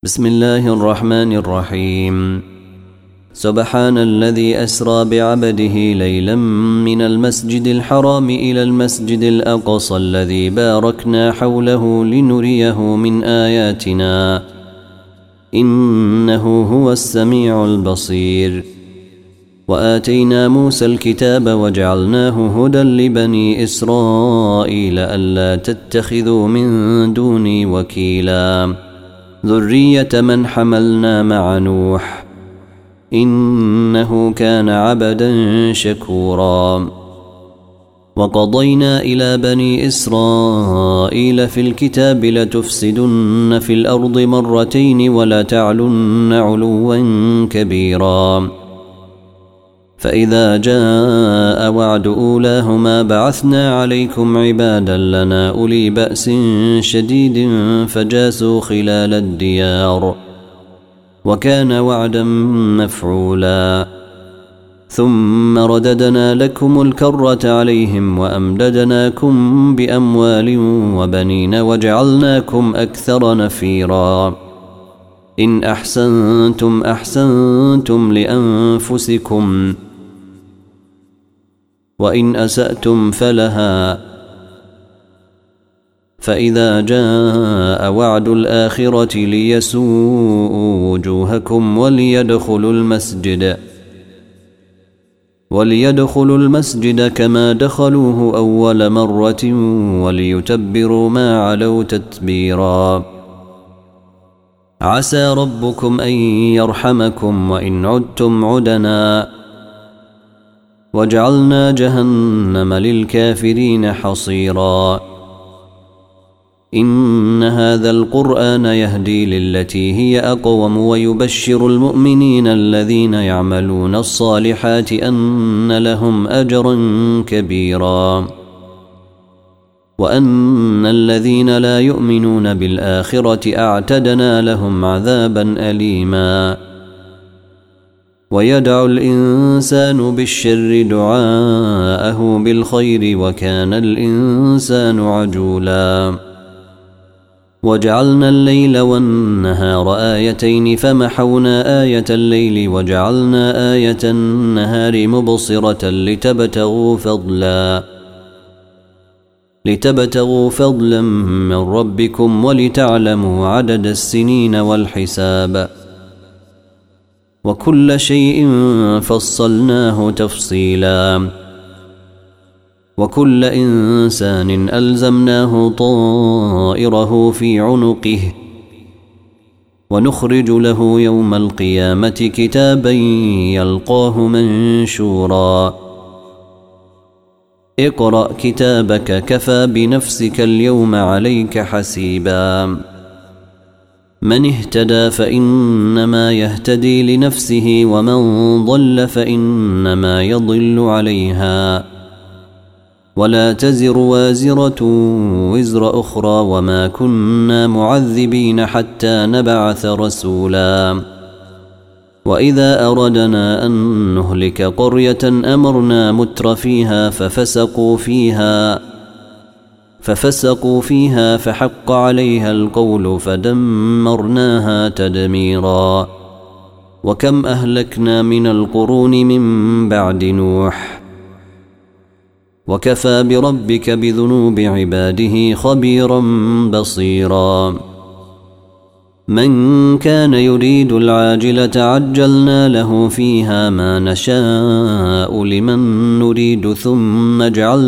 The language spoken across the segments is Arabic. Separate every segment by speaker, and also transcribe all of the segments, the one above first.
Speaker 1: بسم الله الرحمن الرحيم. سبحان الذي أسرى بعبده ليلا من المسجد الحرام إلى المسجد الأقصى الذي باركنا حوله لنريه من آياتنا إنه هو السميع البصير. وآتينا موسى الكتاب وجعلناه هدى لبني إسرائيل ألا تتخذوا من دوني وكيلا ذرية من حملنا مع نوح إنه كان عبدا شكورا. وقضينا إلى بني إسرائيل في الكتاب لتفسدن في الأرض مرتين ولا تعلن علوا كبيرا فإذا جاء وعد أولاهما بعثنا عليكم عبادا لنا أولي بأس شديد فجاسوا خلال الديار وكان وعدا مفعولا. ثم رددنا لكم الكرة عليهم وأمددناكم بأموال وبنين وجعلناكم أكثر نفيرا. إن أحسنتم أحسنتم لأنفسكم وإن أسأتم فلها فإذا جاء وعد الآخرة ليسوءوا وجوهكم وليدخلوا المسجد كما دخلوه أول مرة وليتبروا ما علوا تتبيرا. عسى ربكم أن يرحمكم وإن عدتم عدنا وجعلنا جهنم للكافرين حصيرا. إن هذا القرآن يهدي للتي هي أقوم ويبشر المؤمنين الذين يعملون الصالحات أن لهم أجرا كبيرا وأن الذين لا يؤمنون بالآخرة أعتدنا لهم عذابا أليما. ويدعو الإنسان بالشر دعاءه بالخير وكان الإنسان عجولا. وجعلنا الليل والنهار آيتين فمحونا آية الليل وجعلنا آية النهار مبصرة لتبتغوا فضلا من ربكم ولتعلموا عدد السنين والحساب وكل شيء فصلناه تفصيلا. وكل إنسان ألزمناه طائره في عنقه ونخرج له يوم القيامة كتابا يلقاه منشورا. اقرأ كتابك كفى بنفسك اليوم عليك حسيبا. من اهتدى فإنما يهتدي لنفسه ومن ضل فإنما يضل عليها ولا تزر وازرة وزر أخرى وما كنا معذبين حتى نبعث رسولا. وإذا أردنا أن نهلك قرية أمرنا متر فيها ففسقوا فيها فحق عليها القول فدمرناها تدميرا. وكم أهلكنا من القرون من بعد نوح وكفى بربك بذنوب عباده خبيرا بصيرا. من كان يريد العاجلة عجلنا له فيها ما نشاء لمن نريد ثم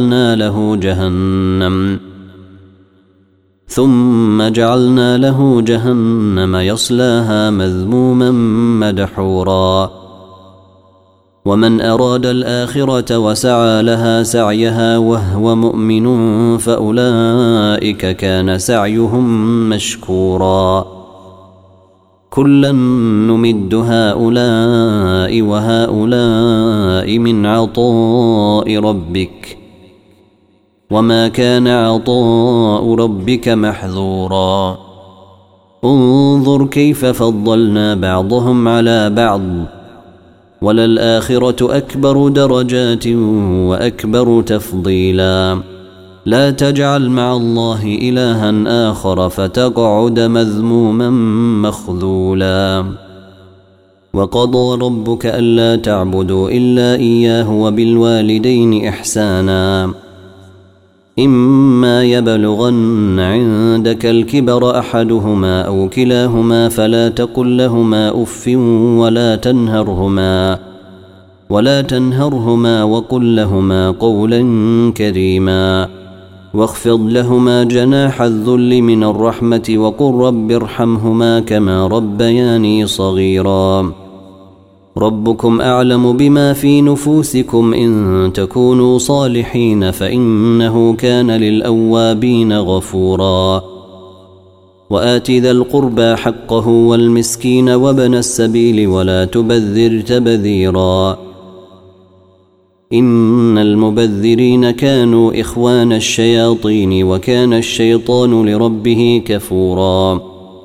Speaker 1: جعلنا له جهنم يصلاها مذموما مدحورا. ومن أراد الآخرة وسعى لها سعيها وهو مؤمن فأولئك كان سعيهم مشكورا. كلا نمد هؤلاء وهؤلاء من عطاء ربك وما كان عطاء ربك محظورا. انظر كيف فضلنا بعضهم على بعض وللآخرة أكبر درجات وأكبر تفضيلا. لا تجعل مع الله إلها آخر فتقعد مذموما مخذولا وقضى ربك ألا تعبدوا إلا إياه وبالوالدين إحسانا إما يبلغن عندك الكبر أحدهما أو كلاهما فلا تقل لهما أف ولا تنهرهما وقل لهما قولا كريما واخفض لهما جناح الذل من الرحمة وقل رب ارحمهما كما ربياني صغيرا ربكم أعلم بما في نفوسكم إن تكونوا صالحين فإنه كان للأوابين غفورا وآت ذا القربى حقه والمسكين وابن السبيل ولا تبذر تبذيرا إن المبذرين كانوا إخوان الشياطين وكان الشيطان لربه كفورا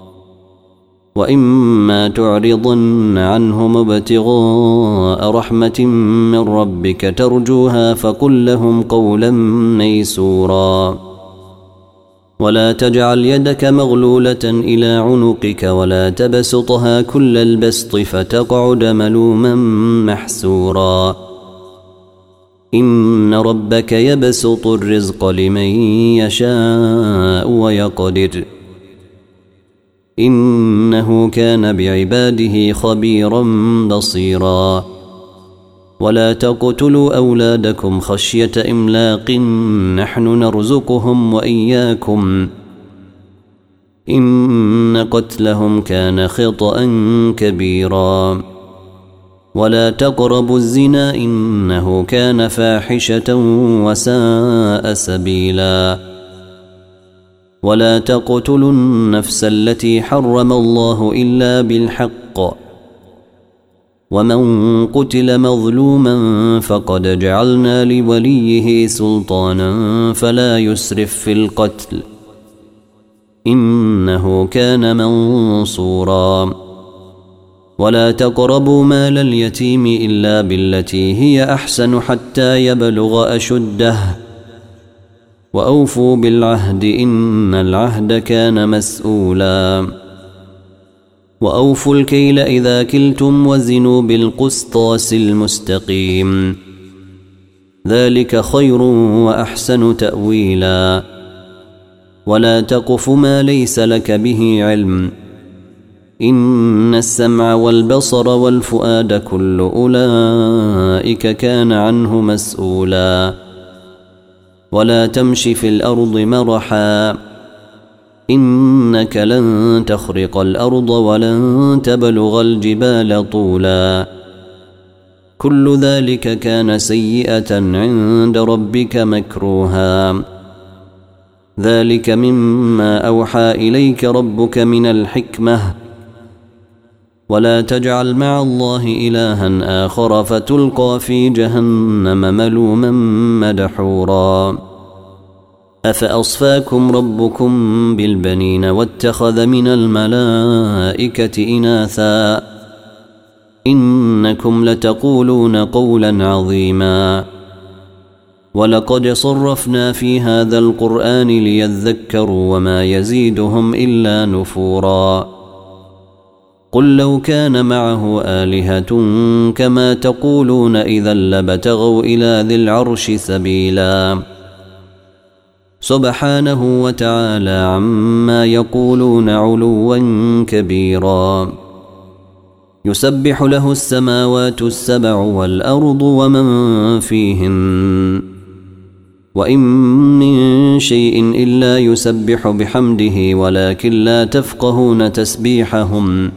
Speaker 1: وإما تعرضن عنهم ابتغاء رحمة من ربك ترجوها فقل لهم قولا ميسورا ولا تجعل يدك مغلولة إلى عنقك ولا تبسطها كل البسط فتقعد ملوما محسورا إن ربك يبسط الرزق لمن يشاء ويقدر إنه كان بعباده خبيرا بصيرا ولا تقتلوا أولادكم خشية إملاق نحن نرزقهم وإياكم إن قتلهم كان خطأ كبيرا ولا تقربوا الزنا إنه كان فاحشة وساء سبيلا ولا تقتلوا النفس التي حرم الله إلا بالحق ومن قتل مظلوما فقد جعلنا لوليه سلطانا فلا يسرف في القتل إنه كان منصورا ولا تقربوا مال اليتيم إلا بالتي هي أحسن حتى يبلغ أشده وأوفوا بالعهد إن العهد كان مسؤولا وأوفوا الكيل إذا كلتم وزنوا بالقسطاس المستقيم ذلك خير وأحسن تأويلا ولا تقف ما ليس لك به علم إن السمع والبصر والفؤاد كل أولئك كان عنه مسؤولا ولا تمش في الأرض مرحا إنك لن تخرق الأرض ولن تبلغ الجبال طولا كل ذلك كان سيئة عند ربك مكروها ذلك مما أوحى إليك ربك من الحكمة ولا تجعل مع الله إلها آخر فتلقى في جهنم ملوما مدحورا أفأصفاكم ربكم بالبنين واتخذ من الملائكة إناثا إنكم لتقولون قولا عظيما ولقد صرفنا في هذا القرآن ليذكروا وما يزيدهم إلا نفورا قل لو كان معه آلهة كما تقولون إذا لابتغوا إلى ذي العرش سبيلا سبحانه وتعالى عما يقولون علوا كبيرا يسبح له السماوات السبع والأرض ومن فيهن وإن من شيء إلا يسبح بحمده ولكن لا تفقهون تسبيحهم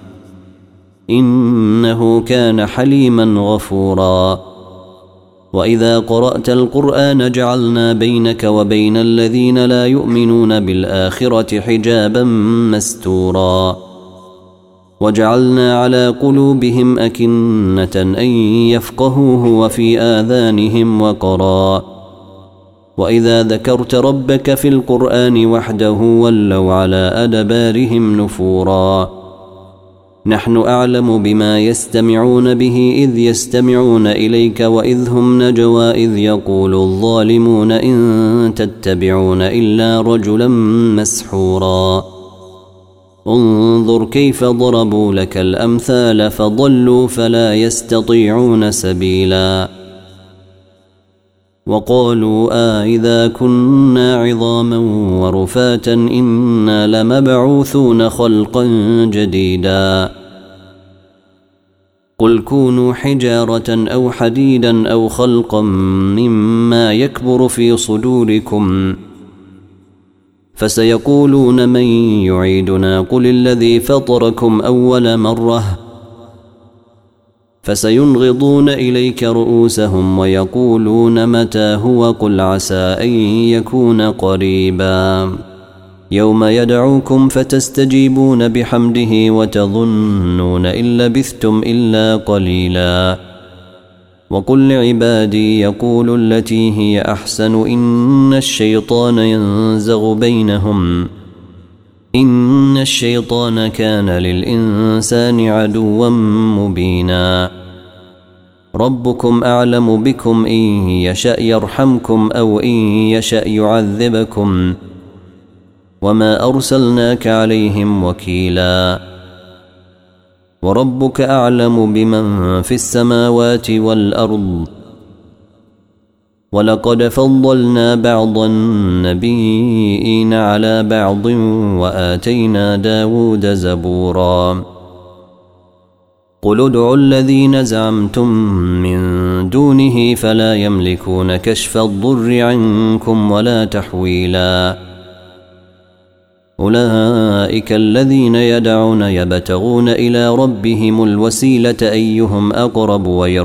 Speaker 1: إنه كان حليما غفورا وإذا قرأت القرآن جعلنا بينك وبين الذين لا يؤمنون بالآخرة حجابا مستورا وجعلنا على قلوبهم أكنة أن يفقهوه وفي آذانهم وقرا وإذا ذكرت ربك في القرآن وحده ولوا على أدبارهم نفورا نحن أعلم بما يستمعون به إذ يستمعون إليك وإذ هم نجوى إذ يقول الظالمون إن تتبعون إلا رجلا مسحورا انظر كيف ضربوا لك الأمثال فضلوا فلا يستطيعون سبيلا وقالوا إذا كنا عظاما ورفاتا إنا لمبعوثون خلقا جديدا قل كونوا حجارة أو حديدا أو خلقا مما يكبر في صدوركم فسيقولون من يعيدنا قل الذي فطركم أول مرة فسينغضون إليك رؤوسهم ويقولون متى هو قل عسى أن يكون قريبا يوم يدعوكم فتستجيبون بحمده وتظنون إن لبثتم إلا قليلا وقل لعبادي يقولوا التي هي أحسن إن الشيطان ينزغ بينهم إن الشيطان كان للإنسان عدوا مبينا ربكم أعلم بكم إن يشأ يرحمكم أو إن يشأ يعذبكم وما أرسلناك عليهم وكيلا وربك أعلم بمن في السماوات والأرض ولقد فضلنا بعض النبيين على بعض وآتينا داود زبورا قل ادعوا الذين زعمتم من دونه فلا يملكون كشف الضر عنكم ولا تحويلا أولئك الذين يدعون يبتغون إلى ربهم الوسيلة أيهم أقرب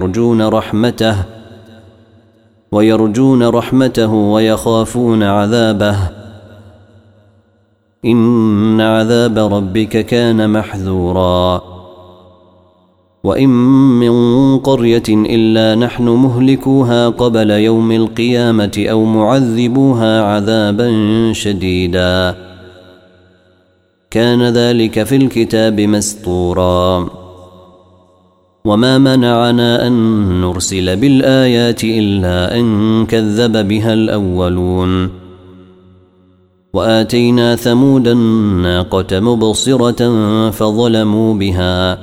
Speaker 1: ويرجون رحمته ويخافون عذابه إن عذاب ربك كان محذورا وإن من قرية إلا نحن مهلكوها قبل يوم القيامة أو معذبوها عذابا شديدا كان ذلك في الكتاب مسطورا وما منعنا أن نرسل بالآيات إلا أن كذب بها الأولون وآتينا ثمود الناقة مبصرة فظلموا بها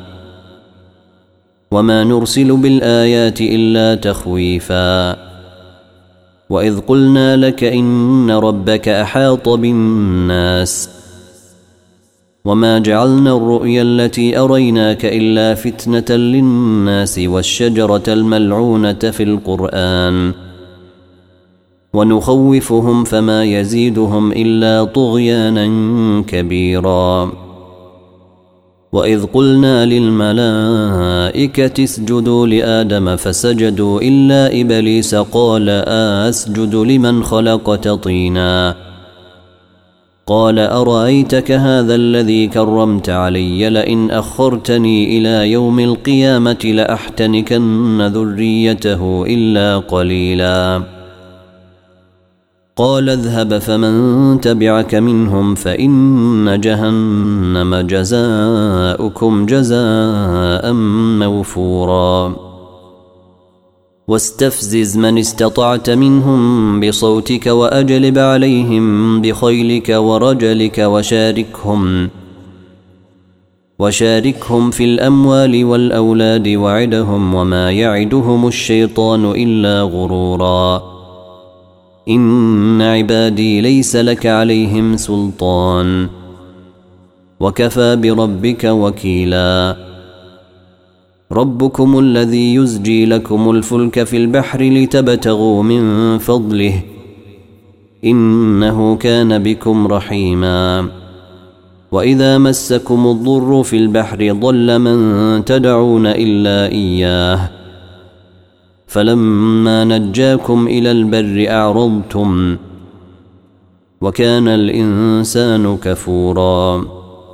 Speaker 1: وما نرسل بالآيات إلا تخويفا وإذ قلنا لك إن ربك أحاط بالناس وما جعلنا الرؤيا التي أريناك إلا فتنة للناس والشجرة الملعونة في القرآن ونخوفهم فما يزيدهم إلا طغيانا كبيرا وإذ قلنا للملائكة اسجدوا لآدم فسجدوا إلا إبليس قال أسجد لمن خلقت طينا قال أرأيتك هذا الذي كرمت علي لئن أخرتني إلى يوم القيامة لأحتنكن ذريته إلا قليلا قال اذهب فمن تبعك منهم فإن جهنم جزاؤكم جزاء موفورا واستفزز من استطعت منهم بصوتك وأجلب عليهم بخيلك ورجلك وشاركهم في الأموال والأولاد وعدهم وما يعدهم الشيطان إلا غرورا إن عبادي ليس لك عليهم سلطان وكفى بربك وكيلا ربكم الذي يزجي لكم الفلك في البحر لتبتغوا من فضله إنه كان بكم رحيما وإذا مسكم الضر في البحر ضل من تدعون إلا إياه فلما نجاكم إلى البر أعرضتم وكان الإنسان كفورا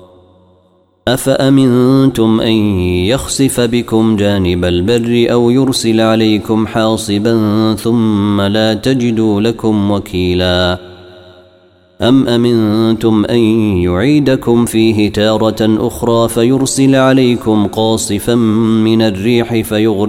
Speaker 1: أفأمنتم أن يخسف بكم جانب البر أو يرسل عليكم حاصبا ثم لا تجدوا لكم وكيلا أم أمنتم أن يعيدكم فيه تارة أخرى فيرسل عليكم قاصفا من الريح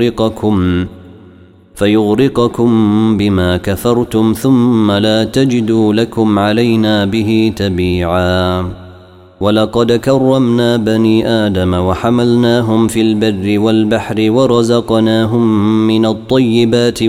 Speaker 1: فيغرقكم بما كفرتم ثم لا تجدوا لكم علينا به تبيعا ولقد كرمنا بني آدم وحملناهم في البر والبحر ورزقناهم من الطيبات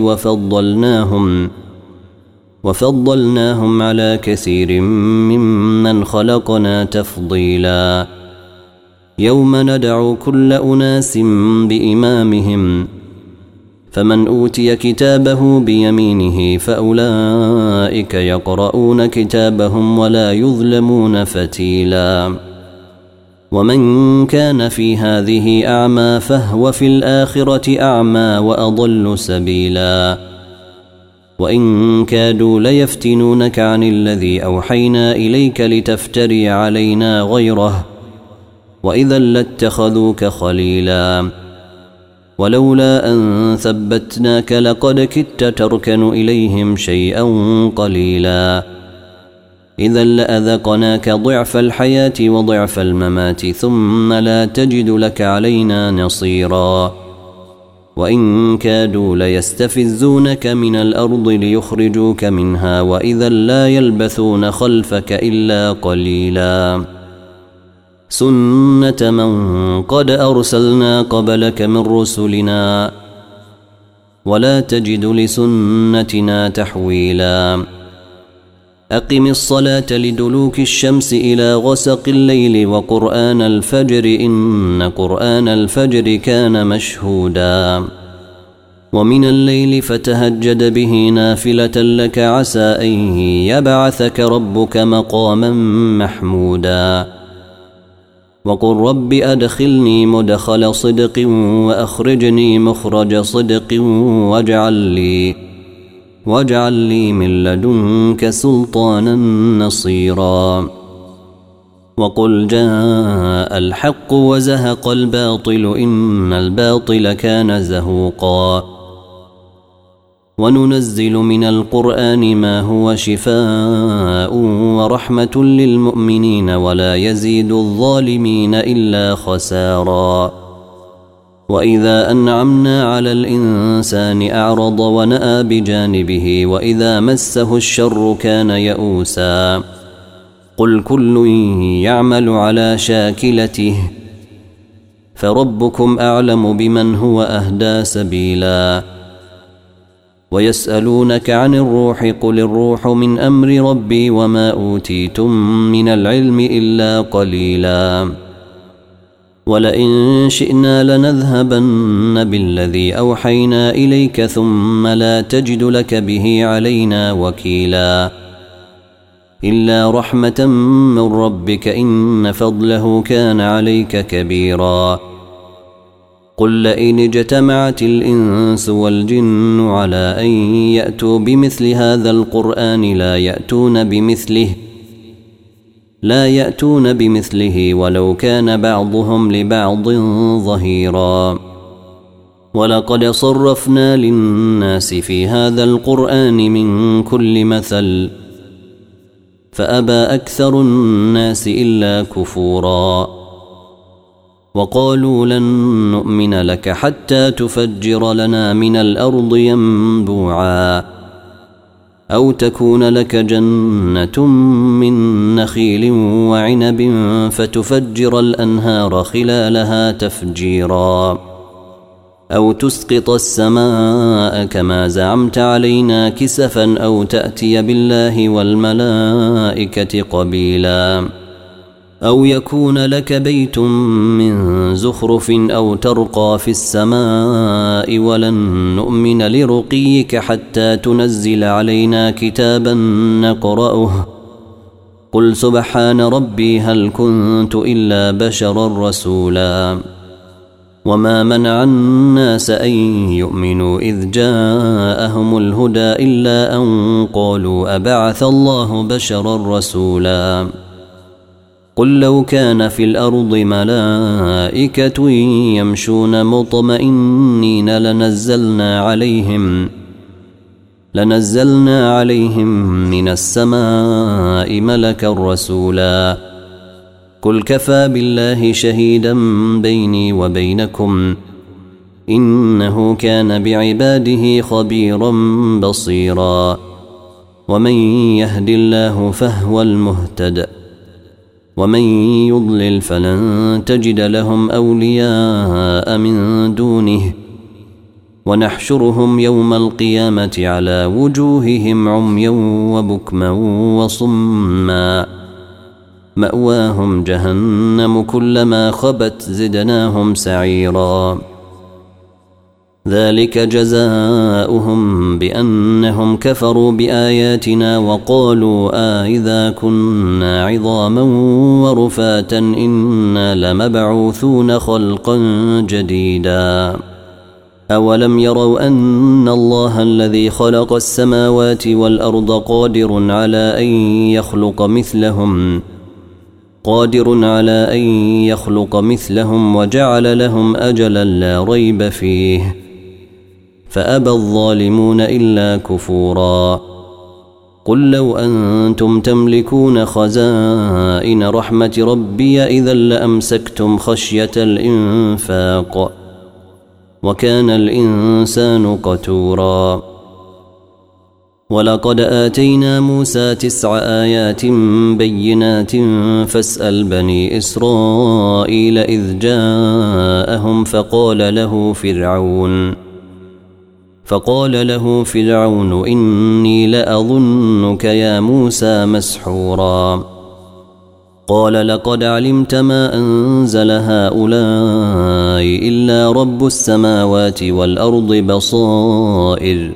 Speaker 1: وفضلناهم على كثير ممن خلقنا تفضيلا يوم ندعو كل أناس بإمامهم فمن أوتي كتابه بيمينه فأولئك يقرؤون كتابهم ولا يظلمون فتيلا ومن كان في هذه أعمى فهو في الآخرة أعمى وأضل سبيلا وإن كادوا ليفتنونك عن الذي أوحينا إليك لتفتري علينا غيره وإذا لاتخذوك خليلا ولولا أن ثبتناك لقد كدت تركن إليهم شيئا قليلا إذا لأذقناك ضعف الحياة وضعف الممات ثم لا تجد لك علينا نصيرا وإن كادوا ليستفزونك من الأرض ليخرجوك منها وإذا لا يلبثون خلفك إلا قليلا سنة من قد أرسلنا قبلك من رسلنا ولا تجد لسنتنا تحويلا أقم الصلاة لدلوك الشمس إلى غسق الليل وقرآن الفجر إن قرآن الفجر كان مشهودا ومن الليل فتهجد به نافلة لك عسى أن يبعثك ربك مقاما محمودا وقل رب أدخلني مدخل صدق وأخرجني مخرج صدق واجعل لي من لدنك سلطانا نصيرا وقل جاء الحق وزهق الباطل إن الباطل كان زهوقا وننزل من القرآن ما هو شفاء ورحمة للمؤمنين ولا يزيد الظالمين إلا خسارا وإذا أنعمنا على الإنسان أعرض ونأى بجانبه وإذا مسه الشر كان يئوسا قل كل يعمل على شاكلته فربكم أعلم بمن هو أهدى سبيلا ويسألونك عن الروح قل الروح من أمر ربي وما أوتيتم من العلم إلا قليلا ولئن شئنا لنذهبن بالذي أوحينا إليك ثم لا تجد لك به علينا وكيلا إلا رحمة من ربك إن فضله كان عليك كبيرا قل لئن اجتمعت الإنس والجن على أن يأتوا بمثل هذا القرآن لا يأتون بمثله ولو كان بعضهم لبعض ظهيرا ولقد صرفنا للناس في هذا القرآن من كل مثل فأبى أكثر الناس إلا كفورا وقالوا لن نؤمن لك حتى تفجر لنا من الأرض ينبوعا أو تكون لك جنة من نخيل وعنب فتفجر الأنهار خلالها تفجيرا أو تسقط السماء كما زعمت علينا كسفا أو تأتي بالله والملائكة قبيلا أو يكون لك بيت من زخرف أو ترقى في السماء ولن نؤمن لرقيك حتى تنزل علينا كتابا نقرأه قل سبحان ربي هل كنت إلا بشرا رسولا وما منع الناس أن يؤمنوا إذ جاءهم الهدى إلا أن قالوا أبعث الله بشرا رسولا قل لو كان في الأرض ملائكة يمشون مطمئنين لنزلنا عليهم من السماء ملكا رسولا قل كفى بالله شهيدا بيني وبينكم إنه كان بعباده خبيرا بصيرا ومن يهد الله فهو المهتد ومن يضلل فلن تجد لهم أولياء من دونه ونحشرهم يوم القيامة على وجوههم عميا وبكما وصما مأواهم جهنم كلما خبت زدناهم سعيرا ذلك جزاؤهم بأنهم كفروا بآياتنا وقالوا إذا كنا عظاما ورفاتا إنا لمبعوثون خلقا جديدا أولم يروا أن الله الذي خلق السماوات والأرض قادر على أن يخلق مثلهم وجعل لهم أجلا لا ريب فيه فأبى الظالمون إلا كفورا قل لو أنتم تملكون خزائن رحمة ربي إذا لأمسكتم خشية الإنفاق وكان الإنسان قتورا ولقد آتينا موسى 9 آيات بينات فاسأل بني إسرائيل إذ جاءهم فقال له فرعون إني لأظنك يا موسى مسحورا قال لقد علمت ما أنزل هؤلاء إلا رب السماوات والأرض بصائر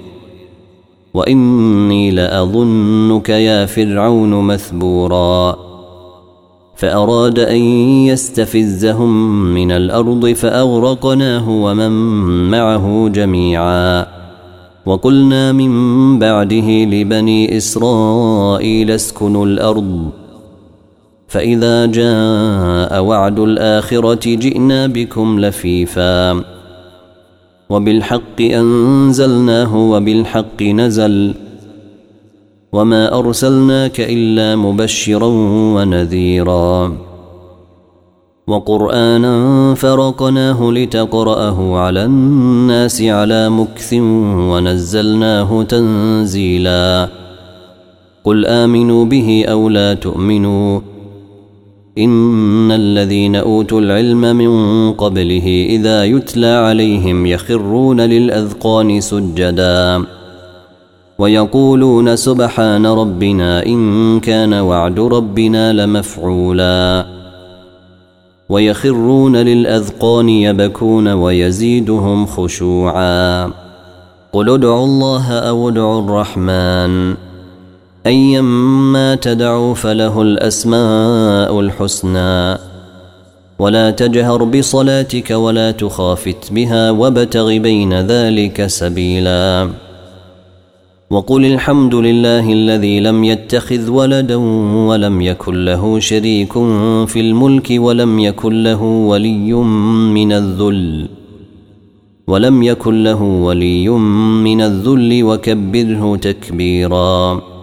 Speaker 1: وإني لأظنك يا فرعون مثبورا فأراد أن يستفزهم من الأرض فأغرقناه ومن معه جميعا وقلنا من بعده لبني إسرائيل اسكنوا الأرض فإذا جاء وعد الآخرة جئنا بكم لفيفا وبالحق أنزلناه وبالحق نزل وما أرسلناك إلا مبشرا ونذيرا وقرآنا فرقناه لتقرأه على الناس على مكث ونزلناه تنزيلا قل آمنوا به أو لا تؤمنوا إن الذين أوتوا العلم من قبله إذا يتلى عليهم يخرون للأذقان سجدا ويقولون سبحان ربنا إن كان وعد ربنا لمفعولا ويخرون للأذقان يبكون ويزيدهم خشوعا قل ادعوا الله أو ادعوا الرحمن أيما تدعوا فله الأسماء الحسنى ولا تجهر بصلاتك ولا تخافت بها وابتغ بين ذلك سبيلا وقل الحمد لله الذي لم يتخذ ولدا ولم يكن له شريك في الملك ولم يكن له ولي من الذل وكبره تكبيرا